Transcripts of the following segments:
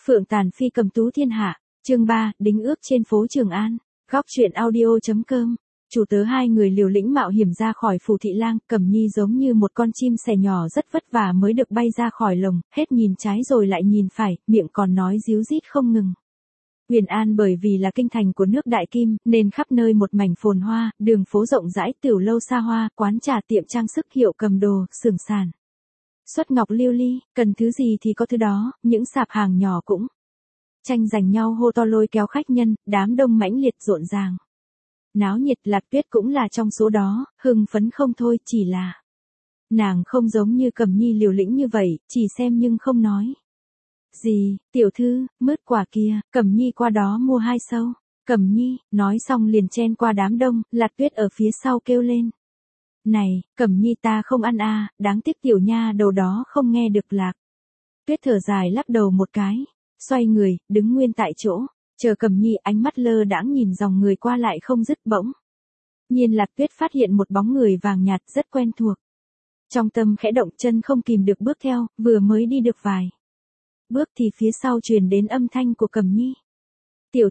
Phượng tàn phi cầm tú thiên hạ, chương 3, đính ước trên phố Trường An, góc truyện audio.com. Chủ tớ hai người liều lĩnh mạo hiểm ra khỏi phủ thị lang, Cẩm Nhi giống như một con chim sẻ nhỏ rất vất vả mới được bay ra khỏi lồng, hết nhìn trái rồi lại nhìn phải, miệng còn nói ríu rít không ngừng. Huyền An bởi vì là kinh thành của nước Đại Kim, nên khắp nơi một mảnh phồn hoa, đường phố rộng rãi, tiểu lâu xa hoa, quán trà tiệm trang sức hiệu cầm đồ, xưởng sàn. Xuất ngọc liêu ly, cần thứ gì thì có thứ đó, những sạp hàng nhỏ cũng tranh giành nhau hô to lôi kéo khách nhân, đám đông mãnh liệt rộn ràng. Náo nhiệt. Lạc Tuyết cũng là trong số đó, hưng phấn không thôi, chỉ là nàng không giống như Cẩm Nhi liều lĩnh như vậy, chỉ xem nhưng không nói. Gì, tiểu thư, mứt quả kia, Cẩm Nhi qua đó mua 2 sâu. Cẩm Nhi, nói xong liền chen qua đám đông, Lạc Tuyết ở phía sau kêu lên. Này, Cẩm Nhi ta không ăn à, đáng tiếc tiểu nha đầu đó không nghe được. Lạc Tuyết thở dài lắc đầu một cái, xoay người, đứng nguyên tại chỗ, chờ Cẩm Nhi ánh mắt lơ đãng nhìn dòng người qua lại không dứt bỗng. Nhiên Lạc Tuyết phát hiện một bóng người vàng nhạt rất quen thuộc. Trong tâm khẽ động, chân không kìm được bước theo, vừa mới đi được vài bước thì phía sau truyền đến âm thanh của Cẩm Nhi. Tiểu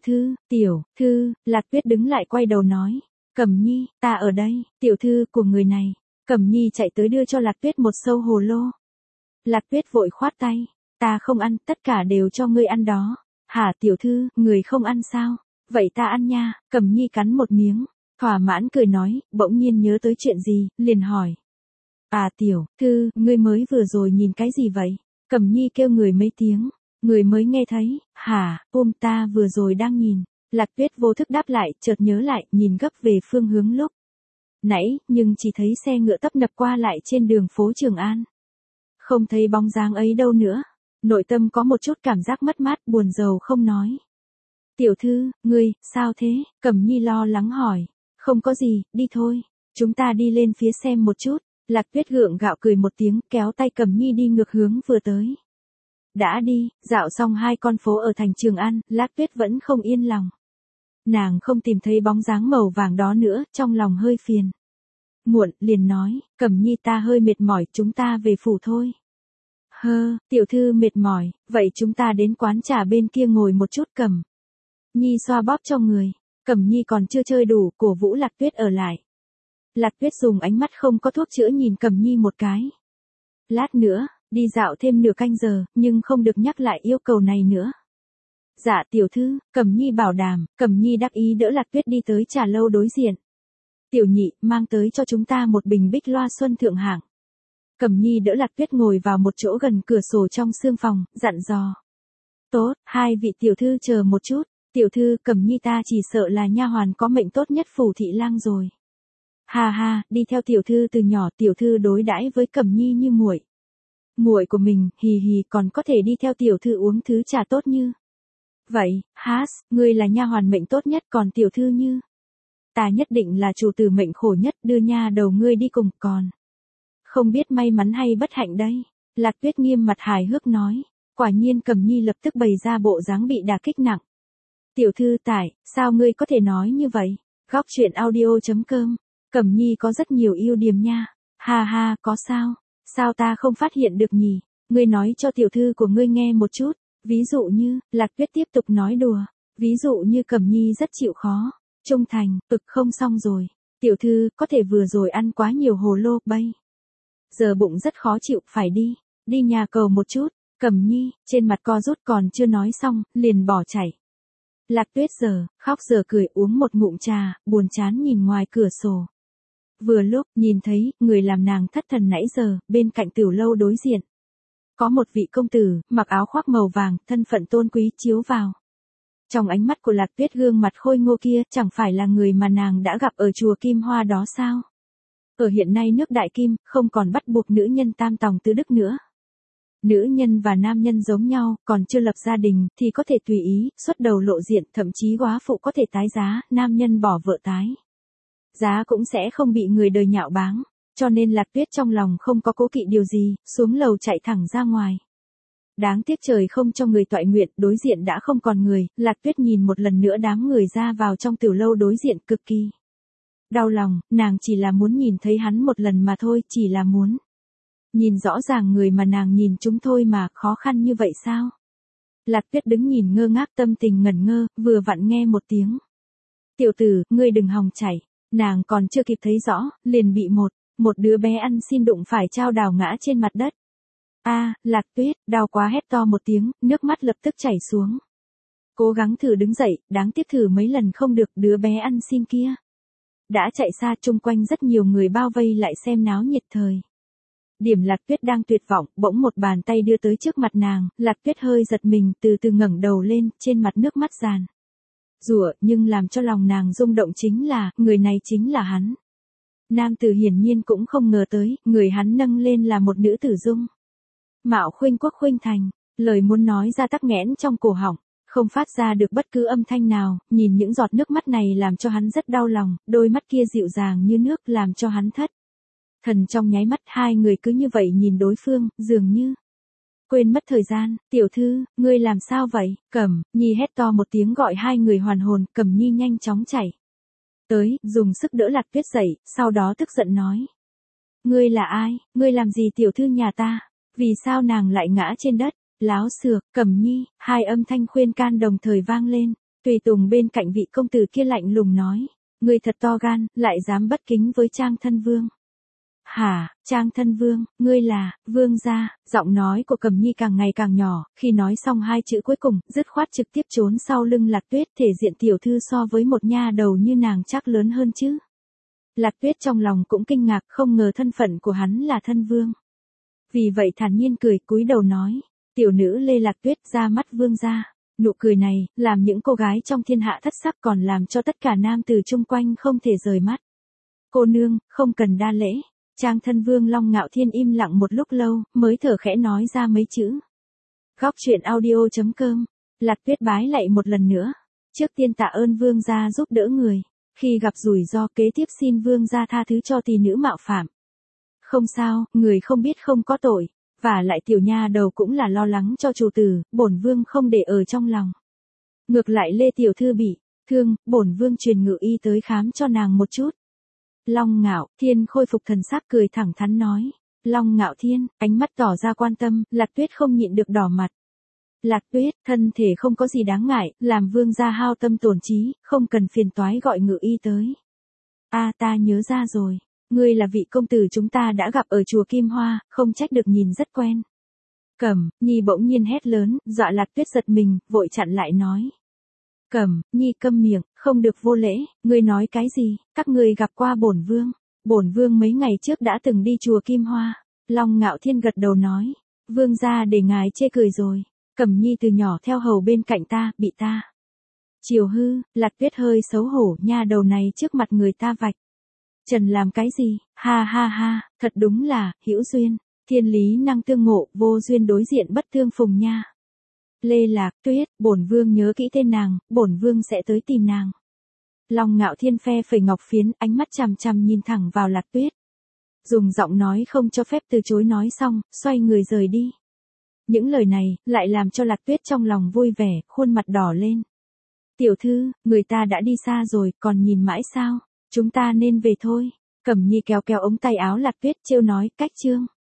thư, Lạc Tuyết đứng lại quay đầu nói. Cẩm Nhi, ta ở đây, tiểu thư của người này. Cẩm Nhi chạy tới đưa cho Lạc Tuyết một sâu hồ lô. Lạc Tuyết vội khoát tay. Ta không ăn, tất cả đều cho ngươi ăn đó. Hả tiểu thư, người không ăn sao? Vậy ta ăn nha. Cẩm Nhi cắn một miếng, thỏa mãn cười nói, bỗng nhiên nhớ tới chuyện gì, liền hỏi. À tiểu thư, ngươi mới vừa rồi nhìn cái gì vậy? Cẩm Nhi kêu người mấy tiếng, người mới nghe thấy. Hả, ta vừa rồi đang nhìn. Lạc Tuyết vô thức đáp lại, chợt nhớ lại, nhìn gấp về phương hướng lúc nãy, nhưng chỉ thấy xe ngựa tấp nập qua lại trên đường phố Trường An. Không thấy bóng dáng ấy đâu nữa. Nội tâm có một chút cảm giác mất mát, buồn rầu không nói. Tiểu thư, ngươi, sao thế? Cẩm Nhi lo lắng hỏi. Không có gì, đi thôi. Chúng ta đi lên phía xem một chút. Lạc Tuyết gượng gạo cười một tiếng, kéo tay Cẩm Nhi đi ngược hướng vừa tới. Đã đi, dạo xong 2 con phố ở thành Trường An, Lạc Tuyết vẫn không yên lòng. Nàng không tìm thấy bóng dáng màu vàng đó nữa, trong lòng hơi phiền muộn, liền nói, Cẩm Nhi ta hơi mệt mỏi, chúng ta về phủ thôi. Tiểu thư mệt mỏi, vậy chúng ta đến quán trà bên kia ngồi một chút. Cẩm Nhi xoa bóp cho người. Cẩm Nhi còn chưa chơi đủ, cổ vũ Lạc Tuyết ở lại. Lạc Tuyết dùng ánh mắt không có thuốc chữa nhìn Cẩm Nhi một cái. Lát nữa, đi dạo thêm nửa canh giờ, nhưng không được nhắc lại yêu cầu này nữa. Dạ tiểu thư, Cẩm Nhi bảo đảm. Cẩm Nhi đắc ý đỡ Lạc Tuyết đi tới trà lâu đối diện. Tiểu nhị, mang tới cho chúng ta một bình bích loa xuân thượng hạng. Cẩm Nhi đỡ Lạc Tuyết ngồi vào một chỗ gần cửa sổ trong sương phòng, dặn dò. Tốt, 2 vị tiểu thư chờ một chút. Tiểu thư, Cẩm Nhi ta chỉ sợ là nha hoàn có mệnh tốt nhất phủ thị lang rồi. Ha ha, đi theo tiểu thư từ nhỏ, tiểu thư đối đãi với Cẩm Nhi như muội muội của mình, hì hì, còn có thể đi theo tiểu thư uống thứ trà tốt như vậy. Ngươi là nha hoàn mệnh tốt nhất, còn tiểu thư như ta nhất định là chủ tử mệnh khổ nhất, đưa nha đầu ngươi đi cùng, còn không biết may mắn hay bất hạnh đây. Lạc Tuyết nghiêm mặt hài hước nói. Quả nhiên Cẩm Nhi lập tức bày ra bộ dáng bị đả kích nặng. Tiểu thư sao ngươi có thể nói như vậy? Góc truyện audio.com. Cẩm Nhi có rất nhiều ưu điểm nha. Ha ha, có sao? Sao ta không phát hiện được nhỉ? Ngươi nói cho tiểu thư của ngươi nghe một chút. Ví dụ như, Lạc Tuyết tiếp tục nói đùa. Ví dụ như Cẩm Nhi rất chịu khó, trung thành, không xong rồi. Tiểu thư, có thể vừa rồi ăn quá nhiều hồ lô, bây giờ bụng rất khó chịu, phải đi nhà cầu một chút. Cẩm Nhi, trên mặt co rút còn chưa nói xong, liền bỏ chạy. Lạc Tuyết giờ khóc giờ cười uống một ngụm trà, buồn chán nhìn ngoài cửa sổ. Vừa lúc, nhìn thấy, người làm nàng thất thần nãy giờ, bên cạnh tiểu lâu đối diện. Có một vị công tử, mặc áo khoác màu vàng, thân phận tôn quý chiếu vào. Trong ánh mắt của Lạc Tuyết, gương mặt khôi ngô kia, chẳng phải là người mà nàng đã gặp ở chùa Kim Hoa đó sao? Ở hiện nay nước Đại Kim, không còn bắt buộc nữ nhân tam tòng tứ đức nữa. Nữ nhân và nam nhân giống nhau, còn chưa lập gia đình, thì có thể tùy ý, xuất đầu lộ diện, thậm chí góa phụ có thể tái giá, nam nhân bỏ vợ tái giá cũng sẽ không bị người đời nhạo báng. Cho nên Lạc Tuyết trong lòng không có cố kỵ điều gì, xuống lầu chạy thẳng ra ngoài. Đáng tiếc trời không cho người toại nguyện, đối diện đã không còn người. Lạc Tuyết nhìn một lần nữa đám người ra vào trong tiểu lâu đối diện, cực kỳ đau lòng. Nàng chỉ là muốn nhìn thấy hắn một lần mà thôi, chỉ là muốn nhìn rõ ràng người mà nàng nhìn chúng thôi mà, khó khăn như vậy sao? Lạc Tuyết đứng nhìn ngơ ngác tâm tình ngẩn ngơ, vừa vặn nghe một tiếng. Tiểu tử, ngươi đừng hòng chạy. Nàng còn chưa kịp thấy rõ, liền bị một đứa bé ăn xin đụng phải chao đào ngã trên mặt đất. A, Lạc Tuyết, đau quá hét to một tiếng, nước mắt lập tức chảy xuống. Cố gắng thử đứng dậy, đáng tiếc thử mấy lần không được, đứa bé ăn xin kia đã chạy xa, chung quanh rất nhiều người bao vây lại xem náo nhiệt thời. Điểm Lạc Tuyết đang tuyệt vọng, bỗng một bàn tay đưa tới trước mặt nàng, Lạc Tuyết hơi giật mình, từ từ ngẩng đầu lên, trên mặt nước mắt giàn giụa, nhưng làm cho lòng nàng rung động chính là, người này chính là hắn. Nam tử hiển nhiên cũng không ngờ tới, người hắn nâng lên là một nữ tử dung mạo khuynh quốc khuynh thành, lời muốn nói ra tắc nghẽn trong cổ họng, không phát ra được bất cứ âm thanh nào, nhìn những giọt nước mắt này làm cho hắn rất đau lòng, đôi mắt kia dịu dàng như nước làm cho hắn thất thần trong nháy mắt. Hai người cứ như vậy nhìn đối phương, dường như quên mất thời gian. Tiểu thư, ngươi làm sao vậy? Cẩm Nhi hét to một tiếng gọi hai người hoàn hồn, Cẩm Nhi nhanh chóng chạy tới, dùng sức đỡ Lạc Tuyết dậy, sau đó tức giận nói. Ngươi là ai? Ngươi làm gì tiểu thư nhà ta? Vì sao nàng lại ngã trên đất? Láo xược, Cẩm Nhi, hai âm thanh khuyên can đồng thời vang lên. Tùy tùng bên cạnh vị công tử kia lạnh lùng nói. Ngươi thật to gan, lại dám bất kính với Trang thân vương. Hả, Trang thân vương, ngươi là, vương gia. Giọng nói của Cẩm Nhi càng ngày càng nhỏ, khi nói xong hai chữ cuối cùng, dứt khoát trực tiếp trốn sau lưng Lạc Tuyết, thể diện tiểu thư so với một nha đầu như nàng chắc lớn hơn chứ. Lạc Tuyết trong lòng cũng kinh ngạc, không ngờ thân phận của hắn là thân vương. Vì vậy thản nhiên cười, cúi đầu nói, tiểu nữ Lê Lạc Tuyết ra mắt vương gia. Nụ cười này, làm những cô gái trong thiên hạ thất sắc, còn làm cho tất cả nam tử chung quanh không thể rời mắt. Cô nương, không cần đa lễ. Trang thân vương Long Ngạo Thiên im lặng một lúc lâu, mới thở khẽ nói ra mấy chữ. Góc truyện audio.com. Lạc Tuyết bái lạy một lần nữa. Trước tiên tạ ơn vương gia giúp đỡ người. Khi gặp rủi ro kế tiếp xin vương gia tha thứ cho tỷ nữ mạo phạm. Không sao, người không biết không có tội. Và lại tiểu nha đầu cũng là lo lắng cho chủ tử, bổn vương không để ở trong lòng. Ngược lại Lê tiểu thư bị thương, bổn vương truyền ngự y tới khám cho nàng một chút. Long Ngạo Thiên khôi phục thần sắc cười thẳng thắn nói. Long Ngạo Thiên, ánh mắt tỏ ra quan tâm, Lạc Tuyết không nhịn được đỏ mặt. Lạc Tuyết, thân thể không có gì đáng ngại, làm vương gia hao tâm tổn trí, không cần phiền toái gọi ngự y tới. A ta nhớ ra rồi, ngươi là vị công tử chúng ta đã gặp ở chùa Kim Hoa, không trách được nhìn rất quen. Cẩm Nhi bỗng nhiên hét lớn, dọa Lạc Tuyết giật mình, vội chặn lại nói. Cẩm Nhi câm miệng, không được vô lễ, ngươi nói cái gì? Các ngươi gặp qua bổn vương. Bổn vương mấy ngày trước đã từng đi chùa Kim Hoa. Long Ngạo Thiên gật đầu nói, vương gia để ngài chê cười rồi. Cẩm Nhi từ nhỏ theo hầu bên cạnh ta, bị ta chiều hư. Lạc Tuyết hơi xấu hổ, nha đầu này trước mặt người ta vạch trần làm cái gì? Ha ha ha, thật đúng là hữu duyên, thiên lý năng tương ngộ, vô duyên đối diện bất tương phùng nha. Lê Lạc Tuyết, bổn vương nhớ kỹ tên nàng, bổn vương sẽ tới tìm nàng. Long Ngạo Thiên phe phẩy ngọc phiến, ánh mắt chằm chằm nhìn thẳng vào Lạc Tuyết. Dùng giọng nói không cho phép từ chối nói xong, xoay người rời đi. Những lời này, lại làm cho Lạc Tuyết trong lòng vui vẻ, khuôn mặt đỏ lên. Tiểu thư, người ta đã đi xa rồi, còn nhìn mãi sao? Chúng ta nên về thôi. Cẩm Nhi kéo kéo ống tay áo Lạc Tuyết trêu nói, cách chương.